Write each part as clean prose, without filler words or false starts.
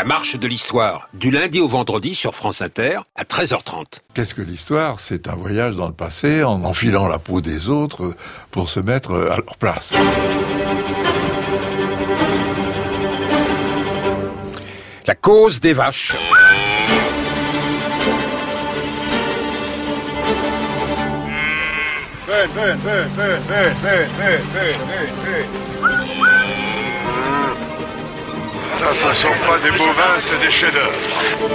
marche de l'histoire, du lundi au vendredi sur France Inter, à 13h30. Qu'est-ce que l'histoire ? C'est un voyage dans le passé, en enfilant la peau des autres pour se mettre à leur place. La cause des vaches. Ça, ce ne sont pas des bovins, c'est des chefs-d'œuvre.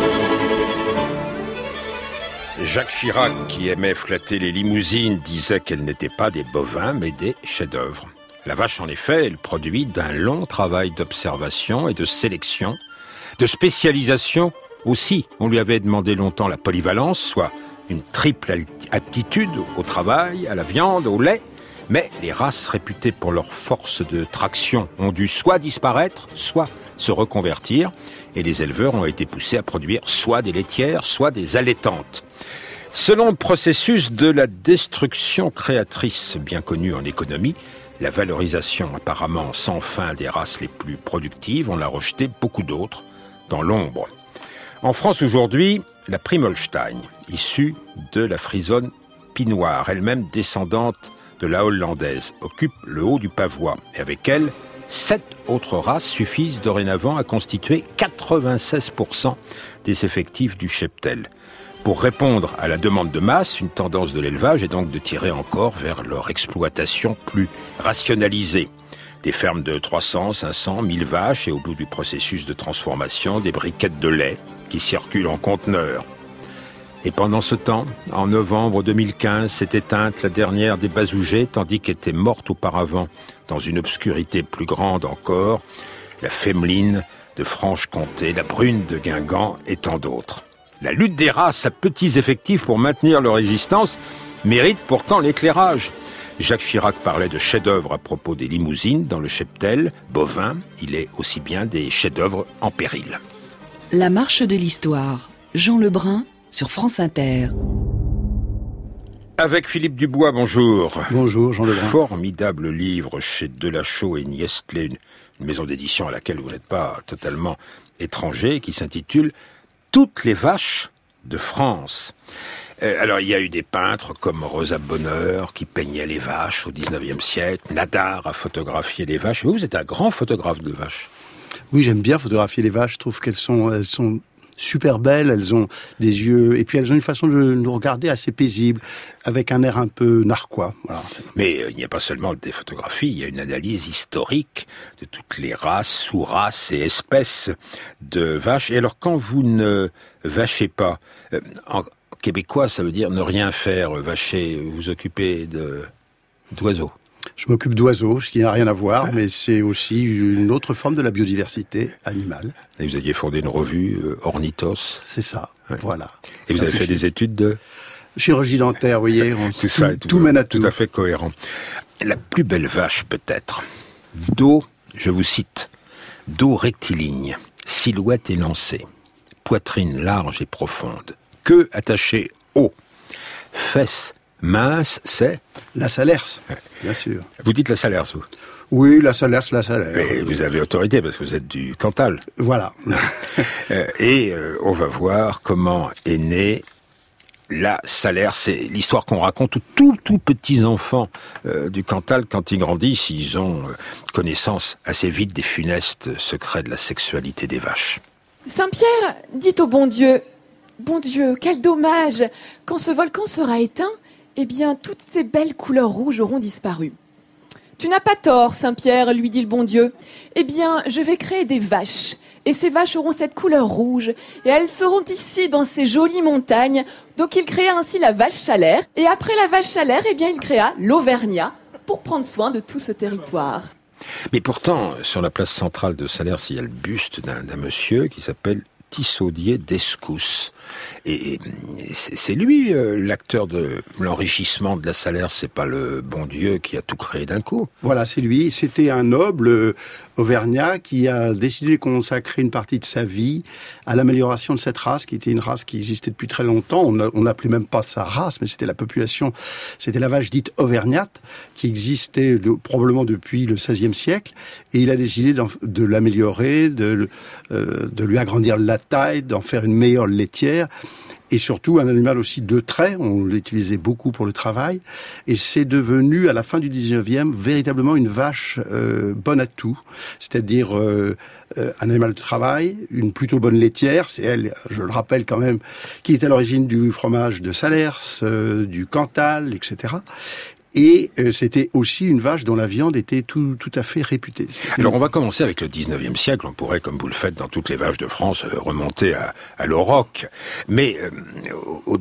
Jacques Chirac, qui aimait flatter les limousines, disait qu'elles n'étaient pas des bovins, mais des chefs-d'œuvre. La vache, en effet, est le produit d'un long travail d'observation et de sélection, de spécialisation aussi. On lui avait demandé longtemps la polyvalence, soit une triple aptitude au travail, à la viande, au lait. Mais les races réputées pour leur force de traction ont dû soit disparaître, soit se reconvertir. Et les éleveurs ont été poussés à produire soit des laitières, soit des allaitantes. Selon le processus de la destruction créatrice bien connu en économie, la valorisation apparemment sans fin des races les plus productives, on a rejeté beaucoup d'autres dans l'ombre. En France aujourd'hui, la Prim Holstein, issue de la frisonne pinoire, elle-même descendante de la hollandaise, occupe le haut du pavois. Et avec elle, 7 autres races suffisent dorénavant à constituer 96% des effectifs du cheptel. Pour répondre à la demande de masse, une tendance de l'élevage est donc de tirer encore vers leur exploitation plus rationalisée. Des fermes de 300, 500, 1000 vaches et au bout du processus de transformation, des briquettes de lait qui circulent en conteneurs. Et pendant ce temps, en novembre 2015, s'est éteinte la dernière des basougets, tandis qu'était morte auparavant, dans une obscurité plus grande encore, la Fémeline de Franche-Comté, la Brune de Guingamp et tant d'autres. La lutte des races à petits effectifs pour maintenir leur existence mérite pourtant l'éclairage. Jacques Chirac parlait de chefs-d'œuvre à propos des limousines dans le cheptel bovin. Il est aussi bien des chefs-d'œuvre en péril. La marche de l'histoire. Jean Lebrun sur France Inter. Avec Philippe Dubois, bonjour. Bonjour, Jean Lebrun. Formidable livre chez Delachaux et Niestlé, une maison d'édition à laquelle vous n'êtes pas totalement étranger, qui s'intitule « Toutes les vaches de France ». Alors, il y a eu des peintres comme Rosa Bonheur qui peignaient les vaches au 19e siècle. Nadar a photographié les vaches. Vous êtes un grand photographe de vaches. Oui, j'aime bien photographier les vaches. Je trouve qu'elles sont super belles. Elles ont des yeux, et puis elles ont une façon de nous regarder assez paisible, avec un air un peu narquois. Voilà. Mais il n'y a pas seulement des photographies, il y a une analyse historique de toutes les races, sous-races et espèces de vaches. Et alors, quand vous ne vachez pas, en québécois, ça veut dire ne rien faire, vacher, vous occupez d'oiseaux. Je m'occupe d'oiseaux, ce qui n'a rien à voir, mais c'est aussi une autre forme de la biodiversité animale. Et vous aviez fondé une revue, Ornithos. C'est ça, ouais. Voilà. Et vous avez fait des études de chirurgie dentaire, vous voyez. Tout mène à tout. Tout à fait cohérent. La plus belle vache, peut-être. Dos, je vous cite, dos rectiligne, silhouette élancée, poitrine large et profonde, queue attachée haut, fesses mince, c'est la Salers, bien sûr. Vous dites la Salers, vous ? Oui, la Salers. Mais vous avez autorité parce que vous êtes du Cantal. Voilà. Et on va voir comment est née la Salers. C'est l'histoire qu'on raconte aux tout petits enfants du Cantal quand ils grandissent. Ils ont connaissance assez vite des funestes secrets de la sexualité des vaches. Saint-Pierre, dites au bon Dieu, quel dommage, quand ce volcan sera éteint, eh bien, toutes ces belles couleurs rouges auront disparu. Tu n'as pas tort, Saint-Pierre, lui dit le bon Dieu. Eh bien, je vais créer des vaches. Et ces vaches auront cette couleur rouge. Et elles seront ici, dans ces jolies montagnes. Donc, il créa ainsi la vache chalaire. Et après la vache chalaire, eh bien, il créa l'Auvergnat pour prendre soin de tout ce territoire. Mais pourtant, sur la place centrale de Salers, il y a le buste d'un monsieur qui s'appelle Tissaudier d'Escousse. Et c'est lui l'acteur de l'enrichissement de la Salers, c'est pas le bon Dieu qui a tout créé d'un coup. Voilà, c'est lui. C'était un noble auvergnat, qui a décidé de consacrer une partie de sa vie à l'amélioration de cette race, qui était une race qui existait depuis très longtemps. On n'appelait même pas sa race, mais c'était la population, c'était la vache dite auvergnate, qui existait probablement depuis le XVIe siècle, et il a décidé de l'améliorer, de lui agrandir la taille, d'en faire une meilleure laitière, et surtout un animal aussi de trait, on l'utilisait beaucoup pour le travail, et c'est devenu, à la fin du 19e, véritablement une vache bonne à tout, c'est-à-dire un animal de travail, une plutôt bonne laitière, c'est elle, je le rappelle quand même, qui est à l'origine du fromage de Salers, du Cantal, etc., et c'était aussi une vache dont la viande était tout à fait réputée. Alors on va commencer avec le 19e siècle. On pourrait, comme vous le faites dans toutes les vaches de France, remonter à l'auroch. Mais au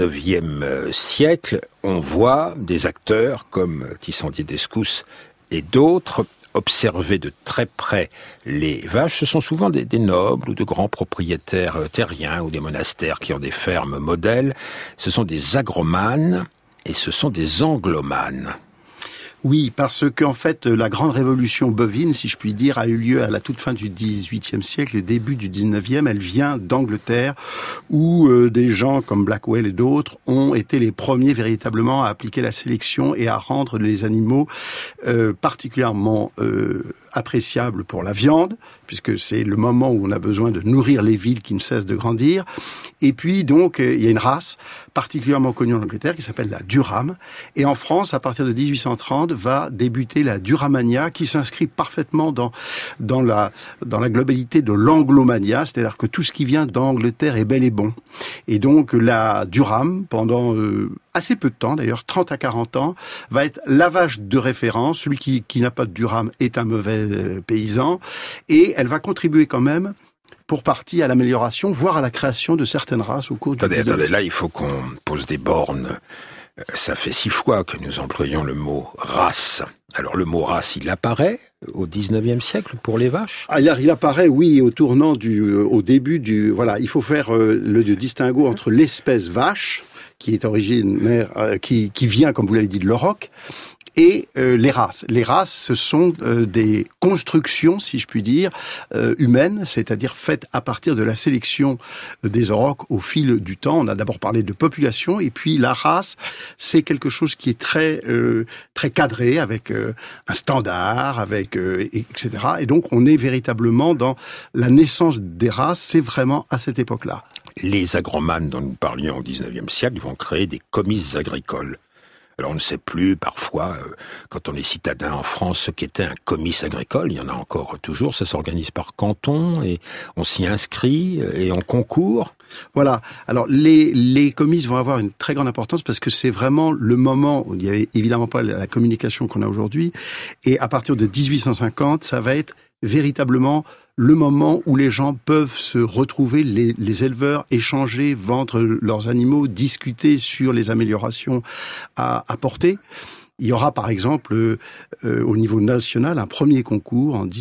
19e siècle, on voit des acteurs comme Tissandier d'Escousse et d'autres observer de très près les vaches. Ce sont souvent des nobles ou de grands propriétaires terriens ou des monastères qui ont des fermes modèles. Ce sont des agromanes. Et ce sont des anglomanes. Oui, parce qu'en fait, la grande révolution bovine, si je puis dire, a eu lieu à la toute fin du XVIIIe siècle, le début du XIXe. Elle vient d'Angleterre, où des gens comme Blackwell et d'autres ont été les premiers véritablement à appliquer la sélection et à rendre les animaux particulièrement appréciables pour la viande, puisque c'est le moment où on a besoin de nourrir les villes qui ne cessent de grandir. Et puis donc, il y a une race particulièrement connue en Angleterre qui s'appelle la Durham. Et en France, à partir de 1830, va débuter la Duramania, qui s'inscrit parfaitement dans la globalité de l'anglomania, c'est-à-dire que tout ce qui vient d'Angleterre est bel et bon. Et donc la Durham, pendant assez peu de temps d'ailleurs, 30 à 40 ans, va être la vache de référence. Celui qui n'a pas de Durham est un mauvais paysan. Et elle va contribuer quand même pour partie à l'amélioration, voire à la création de certaines races au cours du XIXe siècle. Là, il faut qu'on pose des bornes. Ça fait 6 fois que nous employons le mot race. Alors le mot race, il apparaît au 19e siècle pour les vaches? Alors, il apparaît, oui, au début voilà, il faut faire le distinguo entre l'espèce vache, qui est originaire, qui vient, comme vous l'avez dit, de l'auroch, et les races. Les races, ce sont des constructions, si je puis dire, humaines, c'est-à-dire faites à partir de la sélection des aurochs au fil du temps. On a d'abord parlé de population, et puis la race, c'est quelque chose qui est très très cadré, avec un standard, etc. Et donc, on est véritablement dans la naissance des races, c'est vraiment à cette époque-là. Les agromanes dont nous parlions au 19e siècle vont créer des comices agricoles. Alors on ne sait plus, parfois, quand on est citadin en France, ce qu'était un comice agricole. Il y en a encore toujours, ça s'organise par canton, et on s'y inscrit, et on concourt. Voilà. Alors, les comices vont avoir une très grande importance parce que c'est vraiment le moment où il n'y avait évidemment pas la communication qu'on a aujourd'hui. Et à partir de 1850, ça va être véritablement le moment où les gens peuvent se retrouver, les éleveurs, échanger, vendre leurs animaux, discuter sur les améliorations à apporter. Il y aura par exemple au niveau national un premier concours en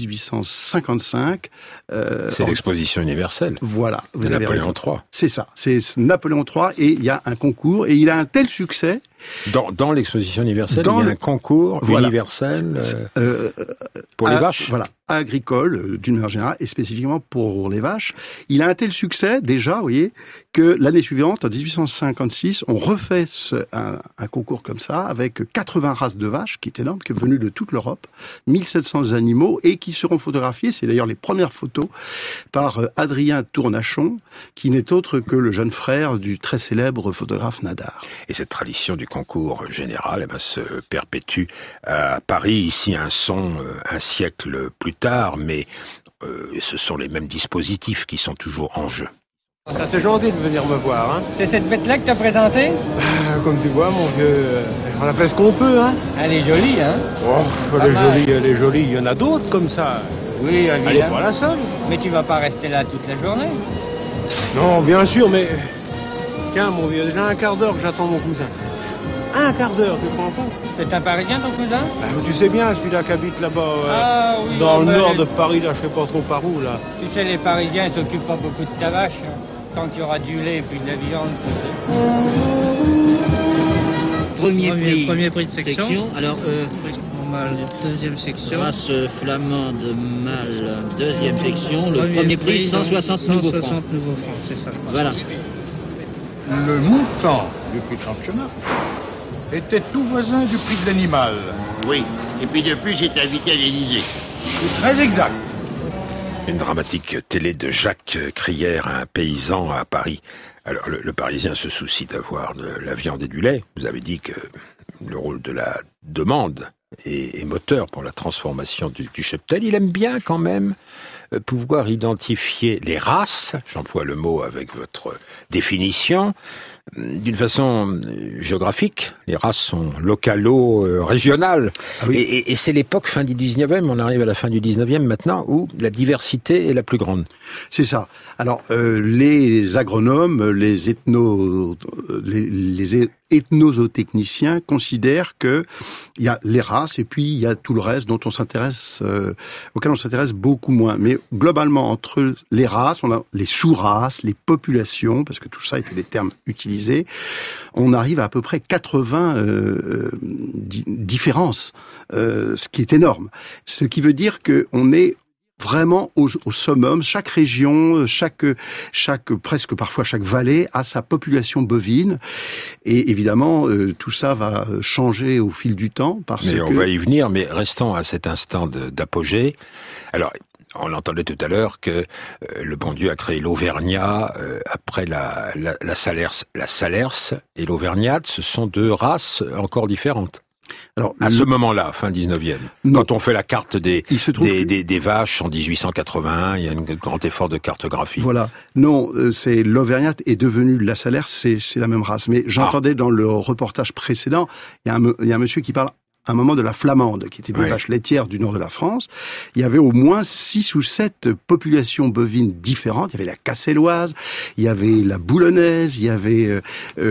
1855. C'est l'exposition universelle. Voilà. De Napoléon III. C'est ça. C'est Napoléon III et il y a un concours et il a un tel succès. Dans l'exposition universelle, il y a un concours universel pour les vaches. Voilà, agricole d'une manière générale et spécifiquement pour les vaches. Il a un tel succès déjà, vous voyez, que l'année suivante, en 1856, on refait un concours comme ça avec 80 races de vaches, qui est énorme, qui est venu de toute l'Europe, 1700 animaux et qui seront photographiés. C'est d'ailleurs les premières photos par Adrien Tournachon, qui n'est autre que le jeune frère du très célèbre photographe Nadar. Et cette tradition du concours général se perpétue à Paris, ici un siècle plus tard, mais ce sont les mêmes dispositifs qui sont toujours en jeu. C'est gentil de venir me voir, hein. C'est cette bête-là que t'as présentée? Comme tu vois, mon vieux, on a fait ce qu'on peut, hein. Elle est jolie, hein. Oh, elle est jolie, il y en a d'autres comme ça. Oui, elle est pas la seule. Mais tu vas pas rester là toute la journée. Non, bien sûr, mais... Tiens, mon vieux, déjà un quart d'heure que j'attends mon cousin. Un quart d'heure, tu prends compte? C'est un Parisien, ton cousin? Tu sais bien, celui-là qui habite là-bas, dans le nord de Paris, là, je sais pas trop par où, là. Tu sais, les Parisiens, ils s'occupent pas beaucoup de ta vache. Tant qu'il y aura du lait et puis de la viande, Premier prix de section. Alors, mâle, deuxième section. Race flamande mâle, deuxième section. Le premier prix, 160 nouveaux francs. 160 nouveaux francs, c'est ça. Voilà. Le montant du prix de championnat était tout voisin du prix de l'animal. Oui, et puis de plus, j'étais invité à l'Élysée. C'est très exact. Une dramatique télé de Jacques Crière, un paysan à Paris. Alors, le Parisien se soucie d'avoir de la viande et du lait. Vous avez dit que le rôle de la demande est moteur pour la transformation du cheptel. Il aime bien quand même pouvoir identifier les races, j'emploie le mot avec votre définition, d'une façon géographique. Les races sont localo-régionales. Ah oui. Et c'est l'époque fin du 19e, on arrive à la fin du 19e maintenant, où la diversité est la plus grande. C'est ça. Alors, les agronomes, les ethnozootechniciens considèrent que il y a les races et puis il y a tout le reste dont on s'intéresse, auquel on s'intéresse beaucoup moins. Mais globalement, entre les races, on a les sous-races, les populations, parce que tout ça étaient des termes utilisés, on arrive à peu près 80 différences, ce qui est énorme. Ce qui veut dire qu'on est vraiment au summum. Chaque région, presque parfois chaque vallée a sa population bovine. Et évidemment, tout ça va changer au fil du temps. Mais on va y venir, mais restons à cet instant d'apogée. Alors, on entendait tout à l'heure que le bon Dieu a créé l'Auvergnat après la Salers. La Salers et l'Auvergnat, ce sont deux races encore différentes. Alors, à ce moment-là, fin 19e, quand on fait la carte des vaches en 1881, il y a un grand effort de cartographie. Voilà. Non, c'est l'Auvergnat est devenu la Salers, c'est la même race. Mais j'entendais dans le reportage précédent, il y a un monsieur qui parle à un moment de la flamande, qui était des vaches laitières du nord de la France. Il y avait au moins 6 ou 7 populations bovines différentes. Il y avait la casselloise, il y avait la boulonnaise, il y avait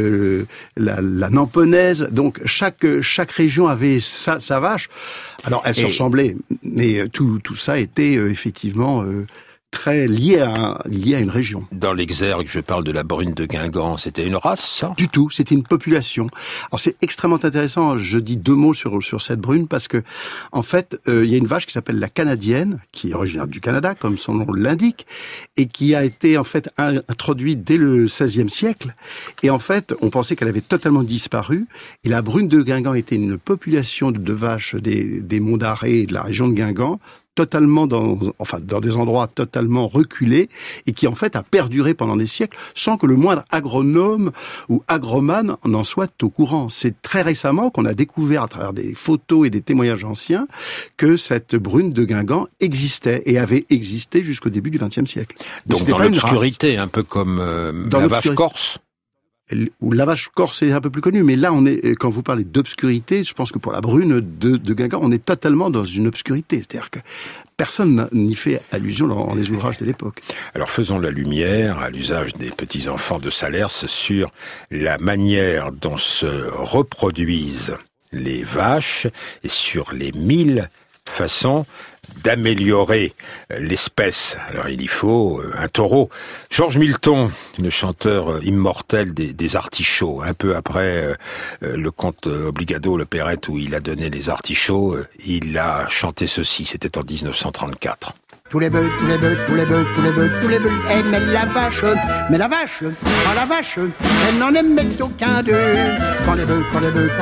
la namponnaise. Donc chaque région avait sa vache. Alors elles se ressemblaient, mais tout ça était effectivement très lié à une région. Dans l'Exergue, je parle de la brune de Guingamp, c'était une race, ça ? Du tout, c'était une population. Alors c'est extrêmement intéressant, je dis 2 mots sur cette brune, parce que, en fait, il y a une vache qui s'appelle la canadienne, qui est originaire du Canada, comme son nom l'indique, et qui a été, en fait, introduite dès le XVIe siècle. Et en fait, on pensait qu'elle avait totalement disparu, et la brune de Guingamp était une population de vaches des monts d'Arrée et de la région de Guingamp, totalement dans des endroits totalement reculés et qui en fait a perduré pendant des siècles sans que le moindre agronome ou agromane n'en soit au courant. C'est très récemment qu'on a découvert à travers des photos et des témoignages anciens que cette brune de Guingamp existait et avait existé jusqu'au début du XXe siècle. Donc dans l'obscurité, un peu comme la vache corse. Ou la vache corse est un peu plus connue, mais là, quand vous parlez d'obscurité, je pense que pour la brune de Guingamp, on est totalement dans une obscurité. C'est-à-dire que personne n'y fait allusion dans les ouvrages de l'époque. Alors faisons la lumière, à l'usage des petits-enfants de Salers, sur la manière dont se reproduisent les vaches et sur les 1000 façons d'améliorer l'espèce. Alors il y faut un taureau. Georges Milton, le chanteur immortel des artichauts, un peu après le conte Obligado, le Perrette, où il a donné les artichauts, il a chanté ceci, c'était en 1934. Tous les bœufs, tous les bœufs, tous les bœufs, tous les bœufs, tous les bœufs aimaient la vache. Mais la vache, elle n'en aimait aucun d'eux. Quand les bœufs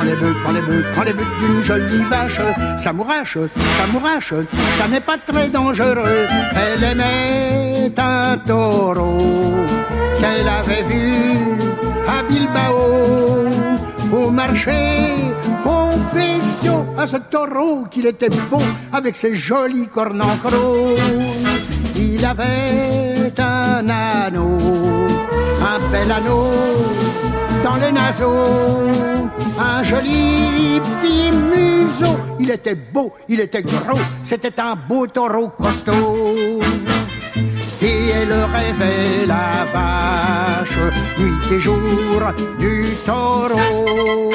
d'une jolie vache, ça mourache, ça n'est pas très dangereux. Elle aimait un taureau qu'elle avait vu à Bilbao, au marché, au bestiau, à ce taureau qu'il était beau, avec ses jolis cornes en croc. Il avait un anneau, un bel anneau dans les naseaux, un joli petit museau. Il était beau, il était gros, c'était un beau taureau costaud. Et elle rêvait la vache, nuit et jour, du taureau.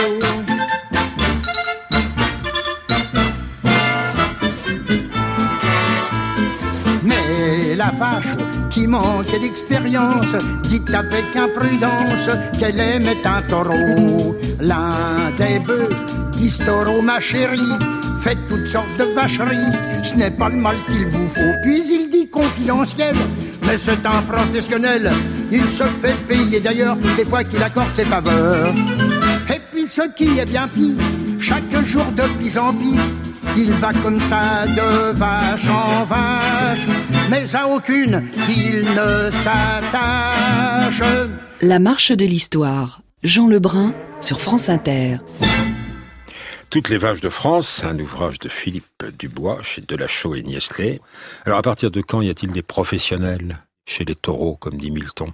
Mais la vache, qui manquait d'expérience, dit avec imprudence qu'elle aimait un taureau. L'un des bœufs dit: taureau, ma chérie, faites toutes sortes de vacheries, ce n'est pas le mal qu'il vous faut. Puis il dit confidentiel, mais c'est un professionnel, il se fait payer d'ailleurs toutes les fois qu'il accorde ses faveurs. Et puis ce qui est bien pire, chaque jour de pis en pis, il va comme ça de vache en vache, mais à aucune il ne s'attache. La marche de l'histoire, Jean Lebrun sur France Inter. Toutes les vaches de France, un ouvrage de Philippe Dubois chez Delachaux et Niestlé. Alors à partir de quand y a-t-il des professionnels chez les taureaux, comme dit Milton?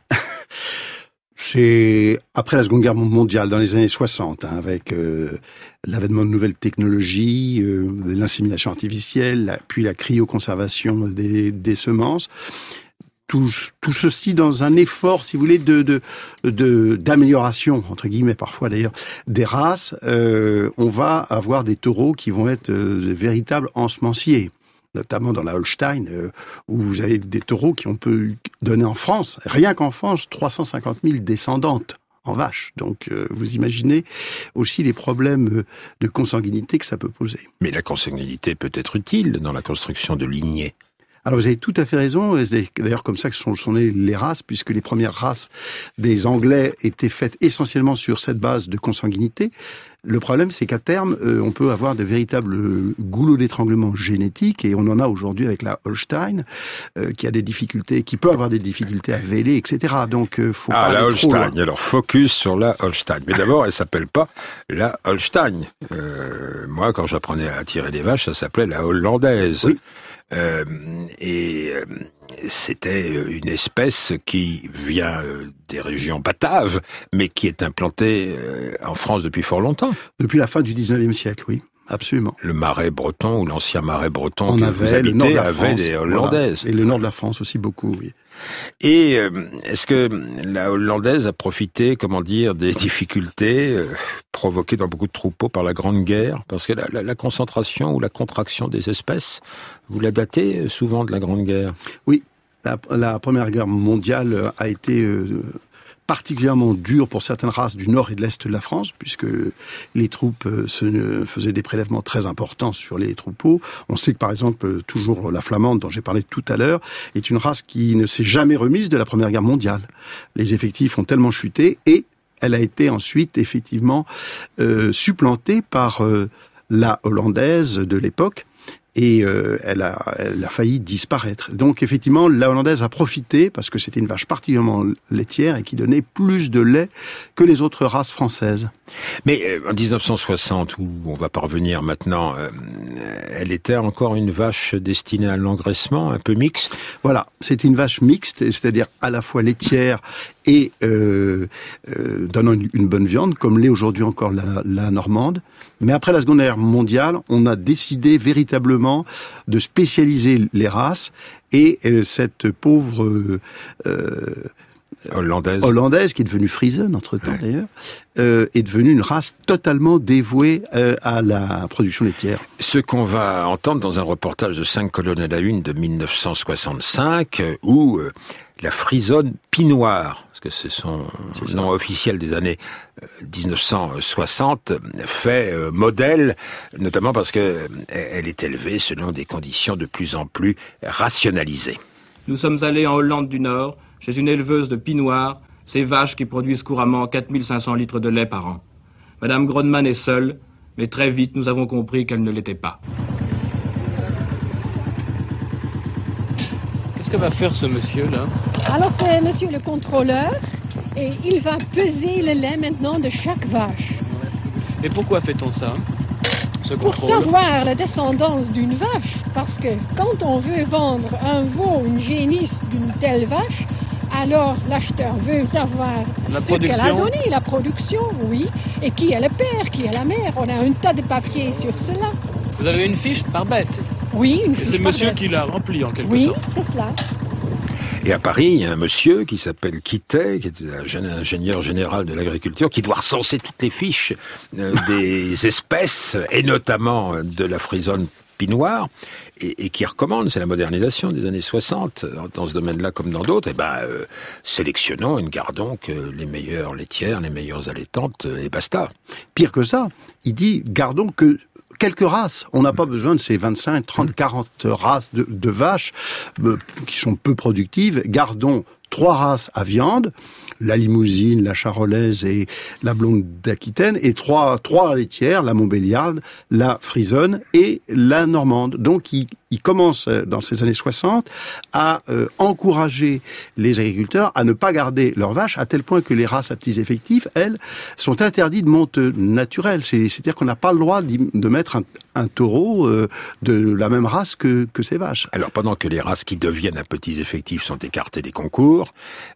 C'est après la Seconde Guerre mondiale, dans les années 60, avec l'avènement de nouvelles technologies, l'insémination artificielle, puis la cryoconservation des semences. Tout ceci dans un effort, si vous voulez, d'amélioration, entre guillemets, parfois d'ailleurs, des races. On va avoir des taureaux qui vont être de véritables ensemenciers, notamment dans la Holstein, où vous avez des taureaux qui on peut donner en France, rien qu'en France, 350 000 descendantes en vaches. Donc vous imaginez aussi les problèmes de consanguinité que ça peut poser. Mais la consanguinité peut être utile dans la construction de lignées. Alors vous avez tout à fait raison, c'est d'ailleurs comme ça que sont nées les races, puisque les premières races des Anglais étaient faites essentiellement sur cette base de consanguinité. Le problème, c'est qu'à terme, on peut avoir de véritables goulots d'étranglement génétiques, et on en a aujourd'hui avec la Holstein, qui a des difficultés, qui peut avoir des difficultés à véler, etc. Donc, faut pas la aller trop Holstein. loin. Alors, focus sur la Holstein. Mais d'abord, elle s'appelle pas la Holstein. Moi, quand j'apprenais à tirer des vaches, ça s'appelait la hollandaise. Oui. C'était une espèce qui vient des régions bataves, mais qui est implantée en France depuis fort longtemps. Depuis la fin du 19e siècle, oui. Absolument. Le Marais breton, ou l'ancien Marais breton On que avait, vous habitez, le nord de la avait France, des hollandaises. Voilà. Et le nord de la France aussi beaucoup, oui. Et est-ce que la hollandaise a profité, des difficultés provoquées dans beaucoup de troupeaux par la Grande Guerre? Parce que la concentration ou la contraction des espèces, vous la datez souvent de la Grande Guerre? Oui, la Première Guerre mondiale a été particulièrement dure pour certaines races du nord et de l'est de la France, puisque les troupes faisaient des prélèvements très importants sur les troupeaux. On sait que, par exemple, toujours la flamande, dont j'ai parlé tout à l'heure, est une race qui ne s'est jamais remise de la Première Guerre mondiale. Les effectifs ont tellement chuté, et elle a été ensuite, effectivement, supplantée par la hollandaise de l'époque, et elle a failli disparaître. Donc effectivement, la hollandaise a profité, parce que c'était une vache particulièrement laitière et qui donnait plus de lait que les autres races françaises. Mais en 1960, où on va parvenir maintenant, elle était encore une vache destinée à l'engraissement, un peu mixte? Voilà, c'était une vache mixte, c'est-à-dire à la fois laitière et donnant une bonne viande, comme l'est aujourd'hui encore la normande. Mais après la Seconde Guerre mondiale, on a décidé véritablement de spécialiser les races, et cette pauvre hollandaise, qui est devenue Friesen entre-temps d'ailleurs, est devenue une race totalement dévouée à la production laitière. Ce qu'on va entendre dans un reportage de 5 colonnes à la une de 1965, où la Frisonne Pinoire, parce que c'est son nom officiel des années 1960, fait modèle, notamment parce que elle est élevée selon des conditions de plus en plus rationalisées. Nous sommes allés en Hollande du Nord, chez une éleveuse de Pinoire, ces vaches qui produisent couramment 4500 litres de lait par an. Madame Grodman est seule, mais très vite nous avons compris qu'elle ne l'était pas. Qu'est-ce que va faire ce monsieur-là? Alors c'est monsieur le contrôleur, et il va peser le lait maintenant de chaque vache. Et pourquoi fait-on ça? Pour savoir la descendance d'une vache, parce que quand on veut vendre un veau, une génisse d'une telle vache, alors l'acheteur veut savoir ce qu'elle a donné, la production, oui, et qui est le père, qui est la mère. On a un tas de papiers sur cela. Vous avez une fiche par bête? Oui, une fiche par bête. C'est monsieur qui l'a remplie en quelque sorte? Oui, c'est cela. Et à Paris, il y a un monsieur qui s'appelle Quittet, qui est ingénieur général de l'agriculture, qui doit recenser toutes les fiches des espèces, et notamment de la Frisonne Pinoire, et qui recommande, c'est la modernisation des années 60, dans ce domaine-là comme dans d'autres, sélectionnons et ne gardons que les meilleures laitières, les meilleures allaitantes, et basta. Pire que ça, il dit, gardons que quelques races. On n'a pas besoin de ces 25, 30, 40 races de vaches qui sont peu productives. Gardons 3 races à viande, la Limousine, la Charolaise et la Blonde d'Aquitaine, et 3 laitières, la Montbéliarde, la Frisonne et la Normande. Donc il commence dans ces années 60 à encourager les agriculteurs à ne pas garder leurs vaches, à tel point que les races à petits effectifs, elles, sont interdites de monte naturelle. C'est-à-dire qu'on n'a pas le droit de mettre un taureau de la même race que ces vaches. Alors pendant que les races qui deviennent à petits effectifs sont écartées des concours,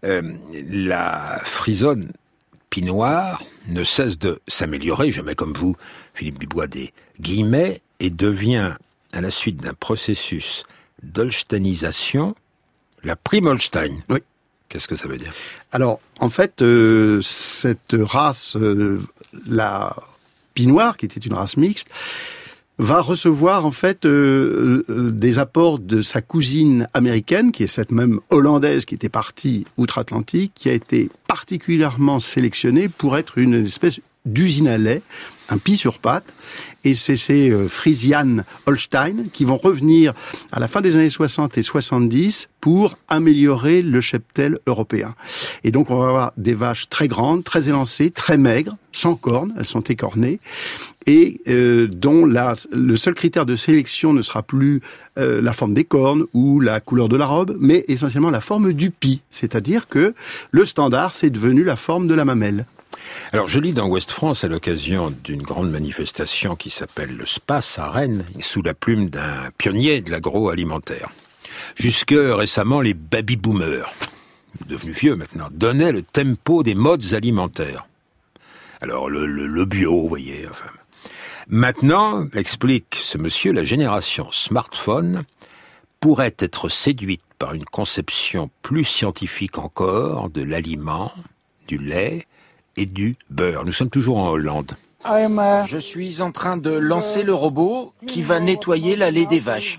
la Frisonne Pinoire ne cesse de s'améliorer, je mets comme vous, Philippe Dubois, des guillemets, et devient, à la suite d'un processus d'holsteinisation, la Prime Holstein. Oui. Qu'est-ce que ça veut dire? Alors, en fait, cette race, la Pinoire, qui était une race mixte, va recevoir en fait des apports de sa cousine américaine, qui est cette même hollandaise qui était partie outre-Atlantique, qui a été particulièrement sélectionnée pour être une espèce d'usine à lait, un pis sur pattes, et c'est ces Friesian Holstein qui vont revenir à la fin des années 60 et 70 pour améliorer le cheptel européen. Et donc on va avoir des vaches très grandes, très élancées, très maigres, sans cornes, elles sont écornées, et dont le seul critère de sélection ne sera plus la forme des cornes ou la couleur de la robe, mais essentiellement la forme du pis, c'est-à-dire que le standard, c'est devenu la forme de la mamelle. Alors, je lis dans Ouest France, à l'occasion d'une grande manifestation qui s'appelle le SPACE à Rennes, sous la plume d'un pionnier de l'agroalimentaire. Jusque récemment, les baby-boomers, devenus vieux maintenant, donnaient le tempo des modes alimentaires. Alors, le bio, vous voyez, enfin. Maintenant, explique ce monsieur, la génération smartphone pourrait être séduite par une conception plus scientifique encore de l'aliment, du lait et du beurre. Nous sommes toujours en Hollande. Je suis en train de lancer le robot qui va nettoyer l'allée des vaches.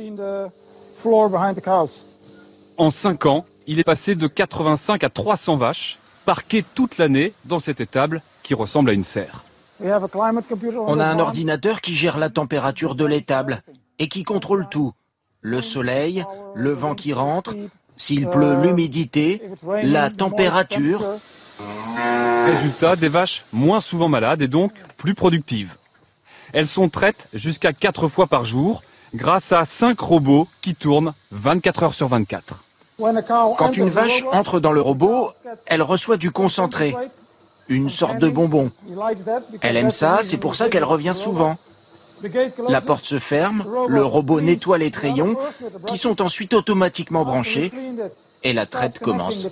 En 5 ans, il est passé de 85 à 300 vaches, parquées toute l'année dans cette étable qui ressemble à une serre. On a un ordinateur qui gère la température de l'étable et qui contrôle tout. Le soleil, le vent qui rentre, s'il pleut, l'humidité, la température. Résultat, des vaches moins souvent malades et donc plus productives. Elles sont traites jusqu'à 4 fois par jour grâce à 5 robots qui tournent 24 heures sur 24. Quand une vache entre dans le robot, elle reçoit du concentré, une sorte de bonbon. Elle aime ça, c'est pour ça qu'elle revient souvent. La porte se ferme, le robot nettoie les trayons qui sont ensuite automatiquement branchés et la traite commence.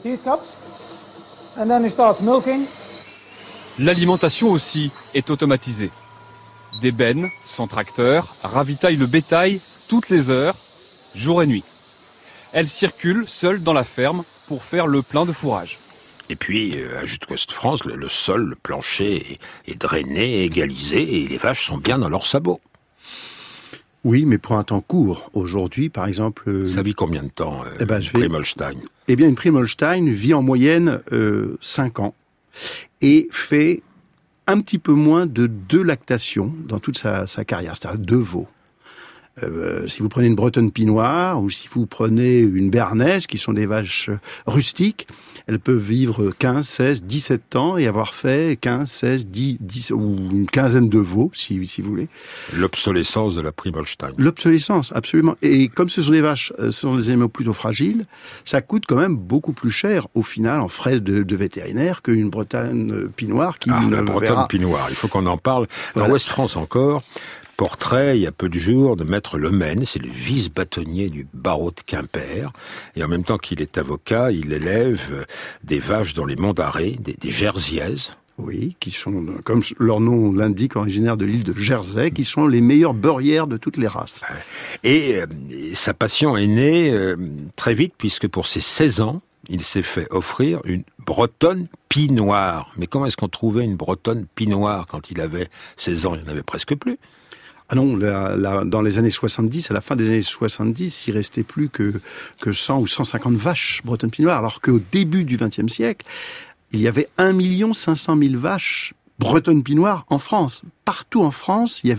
L'alimentation aussi est automatisée. Des bennes, sans tracteur, ravitaillent le bétail toutes les heures, jour et nuit. Elles circulent seules dans la ferme pour faire le plein de fourrage. Et puis, ajoute Ouest France, le sol, le plancher est drainé, égalisé, et les vaches sont bien dans leurs sabots. Oui, mais pour un temps court. Aujourd'hui, par exemple... Ça vit combien de temps, une Prime Holstein? Eh bien, une Prime Holstein vit en moyenne 5 ans et fait un petit peu moins de 2 lactations dans toute sa carrière, c'est-à-dire 2 veaux. Si vous prenez une bretonne pinoire ou si vous prenez une béarnaise, qui sont des vaches rustiques, elles peuvent vivre 15, 16, 17 ans et avoir fait 15, 16, 10 ou une quinzaine de veaux, si vous voulez. L'obsolescence de la Prime Holstein. L'obsolescence, absolument. Et comme ce sont des vaches, ce sont des animaux plutôt fragiles, ça coûte quand même beaucoup plus cher, au final, en frais de vétérinaire, qu'une bretonne pinoire qui la bretonne pinoire, il faut qu'on en parle. Dans Ouest France encore, portrait, il y a peu de jours, de Maître Lemaine, c'est le vice-bâtonnier du barreau de Quimper, et en même temps qu'il est avocat, il élève des vaches dans les monts d'Arrée, des Jersiaises. Oui, qui sont, comme leur nom l'indique, originaires de l'île de Jersey, qui sont les meilleures beurrières de toutes les races. Et sa passion est née très vite, puisque pour ses 16 ans, il s'est fait offrir une bretonne pinoire. Mais comment est-ce qu'on trouvait une bretonne pinoire quand il avait 16 ans? Il n'y en avait presque plus. Ah non, dans les années 70, à la fin des années 70, il restait plus que 100 ou 150 vaches bretonnes pinoires, alors qu'au début du XXe siècle, il y avait 1 500 000 vaches bretonnes pinoires en France. Partout en France, il y avait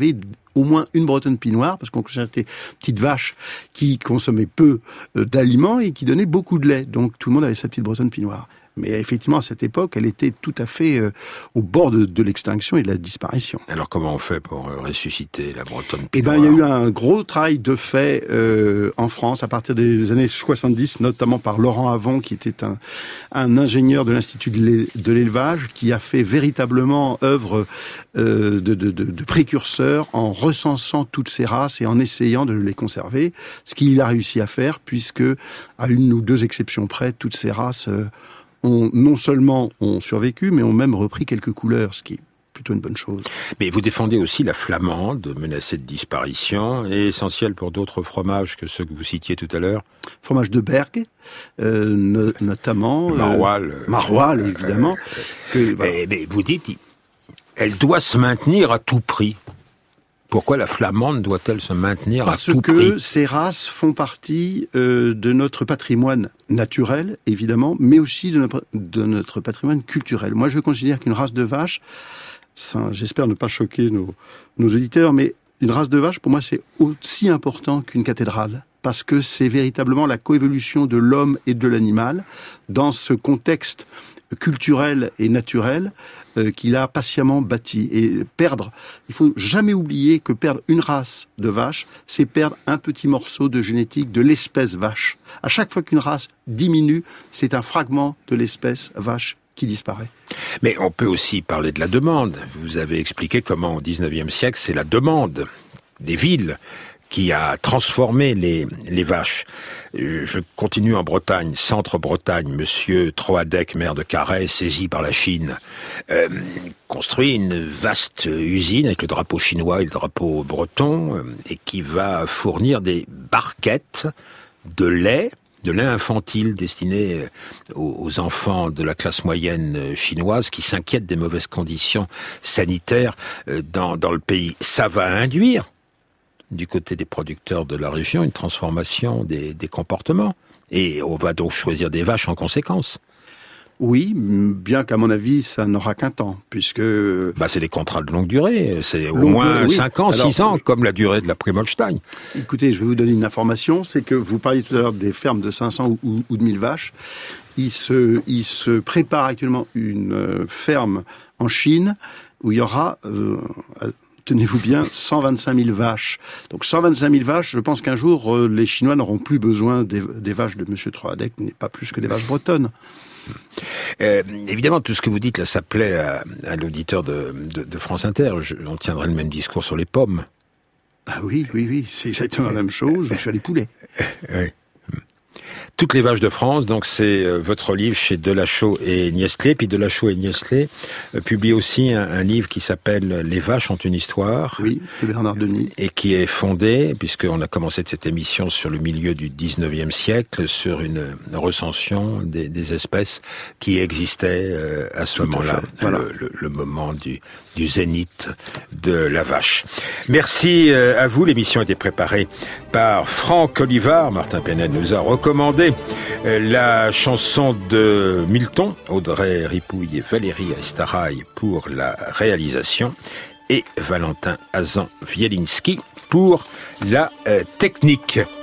au moins une bretonne pinoire, parce qu'on considérait des petites vaches qui consommaient peu d'aliments et qui donnaient beaucoup de lait. Donc tout le monde avait sa petite bretonne pinoire. Mais effectivement, à cette époque, elle était tout à fait au bord de l'extinction et de la disparition. Alors comment on fait pour ressusciter la bretonne pinoire ? Eh ben, il y a eu un gros travail de fait en France à partir des années 70, notamment par Laurent Havon, qui était un ingénieur de l'Institut de l'élevage, qui a fait véritablement œuvre de précurseur en recensant toutes ces races et en essayant de les conserver. Ce qu'il a réussi à faire, puisque, à une ou deux exceptions près, toutes ces races non seulement ont survécu, mais ont même repris quelques couleurs, ce qui est plutôt une bonne chose. Mais vous défendez aussi la flamande, menacée de disparition, et essentielle pour d'autres fromages que ceux que vous citiez tout à l'heure. Fromage de Berg, notamment. Maroilles, évidemment. Mais vous dites, elle doit se maintenir à tout prix. Pourquoi la flamande doit-elle se maintenir à tout prix ? Parce que ces races font partie de notre patrimoine naturel, évidemment, mais aussi de notre patrimoine culturel. Moi, je considère qu'une race de vache, j'espère ne pas choquer nos auditeurs, mais une race de vache, pour moi, c'est aussi important qu'une cathédrale, parce que c'est véritablement la coévolution de l'homme et de l'animal dans ce contexte culturel et naturel qu'il a patiemment bâti. Et il faut jamais oublier que perdre une race de vache, c'est perdre un petit morceau de génétique de l'espèce vache. À chaque fois qu'une race diminue, c'est un fragment de l'espèce vache qui disparaît. Mais on peut aussi parler de la demande. Vous avez expliqué comment au XIXe siècle, c'est la demande des villes qui a transformé les vaches. Je continue en Bretagne, centre-Bretagne. Monsieur Troadec, maire de Carhaix, saisi par la Chine, construit une vaste usine avec le drapeau chinois et le drapeau breton, et qui va fournir des barquettes de lait infantile destiné aux enfants de la classe moyenne chinoise qui s'inquiètent des mauvaises conditions sanitaires dans le pays. Ça va induire du côté des producteurs de la région, une transformation des comportements. Et on va donc choisir des vaches en conséquence. Oui, bien qu'à mon avis, ça n'aura qu'un temps, puisque... c'est des contrats de longue durée, c'est au moins 5 ans, 6 ans, comme la durée de la prime Holstein. Écoutez, je vais vous donner une information, c'est que vous parliez tout à l'heure des fermes de 500 ou de 1000 vaches. Il se prépare actuellement une ferme en Chine où il y aura... tenez-vous bien, 125 000 vaches. Donc 125 000 vaches, je pense qu'un jour, les Chinois n'auront plus besoin des vaches de M. Troadec, n'est pas plus que des vaches bretonnes. Évidemment, tout ce que vous dites, là, ça plaît à l'auditeur de France Inter. On tiendrait le même discours sur les pommes. Ah oui, c'est exactement la même chose, sur les poulets. Oui. Toutes les vaches de France, donc c'est votre livre chez Delachaux et Niestlé. Puis Delachaux et Niestlé publient aussi un livre qui s'appelle « Les vaches ont une histoire ». Oui, de Bernard Denis. Et qui est fondé, puisqu'on a commencé cette émission sur le milieu du 19e siècle, sur une recension des espèces qui existaient à ce moment-là, voilà. le moment du zénith de la vache. Merci à vous. L'émission a été préparée par Franck Olivard. Martin Penel nous a recommandé la chanson de Milton, Audrey Ripouille et Valérie Estaraï pour la réalisation et Valentin Azan-Wielinski pour la technique.